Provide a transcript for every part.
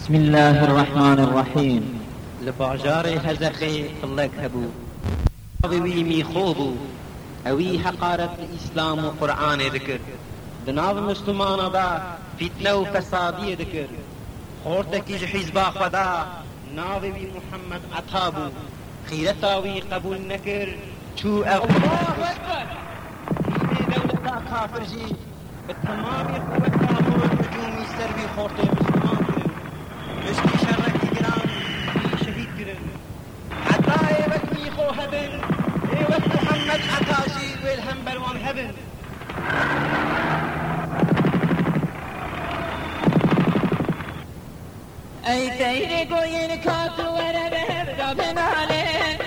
بسم الله الرحمن الرحیم. لباجار هزخي طلق هبو وی میخوبو اوی حقارت اسلام و قرآن ذکر دناو مسلمان دا فتنه و فسادی ذکر خورتکی حزب خدا ناوی محمد عطابو خیرتاوی قبول نکر چو الله اکبر دولتا کافر جی بتمامی قوتا مورد نجومی سروی خورت مسلمان کرن مشکی شرکی گران شهید کرن عطا ایوت میخو هبن ایوت محمد عطا جی ویلهم بروان هبن ای تیره گوین کاتو وره به دابناله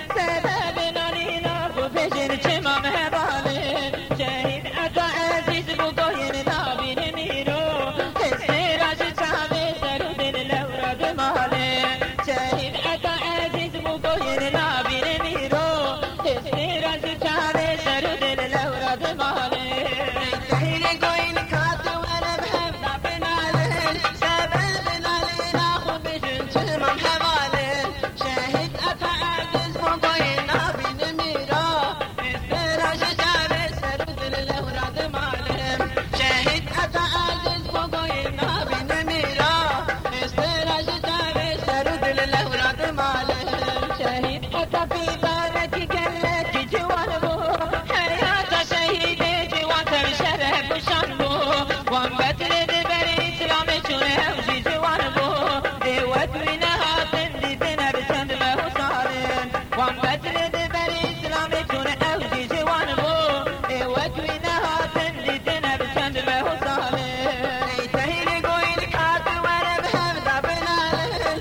سببنالی ناخو بجن چمام هباله شهید عطا عزیز بو گوین نابین میرو استراج چاوه سرو دل لورا دماله شهید عطا عزیز بو گوین نابین میرو استراج چاوه سرو دل لورا دماله ای تیره گوین کاتو وره به دابناله سببنالی ناخو بجن چمام هباله شهید عطا عزیز بو گوین نابین میرو استراج چاوه سرو دل لورا دماله شهید عطا عزیز بو گوین نابین میرو استراج چاوه سرو دل لورا دماله شهید عطا بیبارک گلک جوان بو حیات شهید جوان تر شرف شان بو وان بطل دبر اسلام چون هوشی جوان بو دیوت وینا هاتن دیدن بسند به حسالن وان بطل دبر اسلام چون هوشی جوان بو دیوت وینا هاتن دیدن بسند به حسالن ای تهیل گوین کات ورم هم دبنالن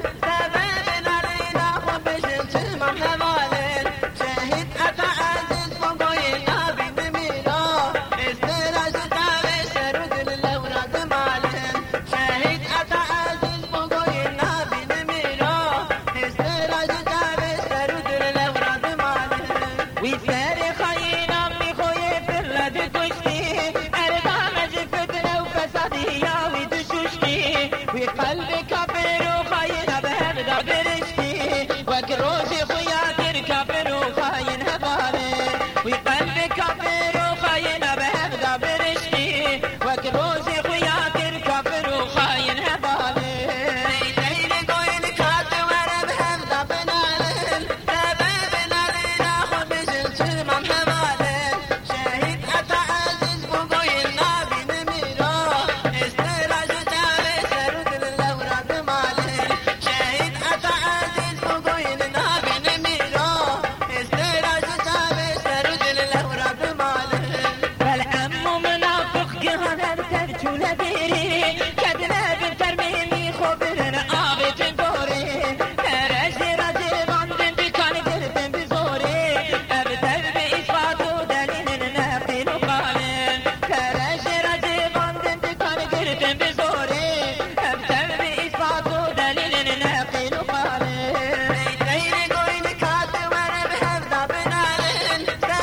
دبنالن ناخو بشن چمام همالن شهید عطا عزیز بو گوین نابین میرا استراج داوه سرو دل لورا دمالن شهید عطا عزیز بو گوین نابین میرا استراج داوه سرو دل لورا دمالن وی سر خاینم میخوی فرلد کشتی ارقام فتنه و فسادی یا وی دشوشتی وی قلب کافر و خاین به هم دابرشتی وک روز خویا در کافر و خاین هباله وی قلب کافر و خاین به هم دابرشتی وک روز خویا در کافر و خاین هباله ای دیل گوین کات ورم هم دابنالن دابنالن آخو بشن چمام همالن شهید عطا عزیز بو گوین نابین میرا استراج چاوه سرو دل لورا دمالن شهید عطا عزیز بو گوین نابین میرا استراج چاوه سرو دل لورا دمالن فالعمو منافق گهانر تر چونه بیری کدنه بنتر میمی خوبرن آبتن بوری ترش راجه باندن بکانی گردن بزوری ابتر به اثبات و دلیل نقل و قالن ترش راجه باندن بکانی گردن بزوری ابتر به اثبات و دلیل نقل و قالن ای دیر گوین کات ورم هم دابنالن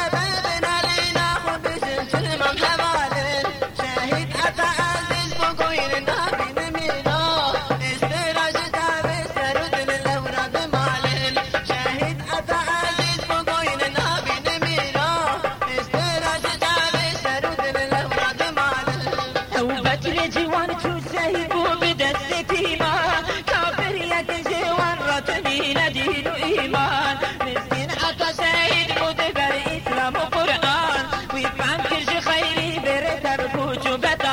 دابنالن آخو بشن چمام همالن شهید عطا عزیز بو گوین نابین میرا استراج داوه سرو دل لورا دمالن شهید عطا عزیز بو گوین نابین میرا استراج داوه سرو دل لورا دمالن او بچل جوان چو شهید بو بدست تیما کافر یک جوان را تنین دین و ایمان مسکین عطا شهید بود بر اسلام و قرآن وی فهم کرج خیری بره تر پوچ و بتا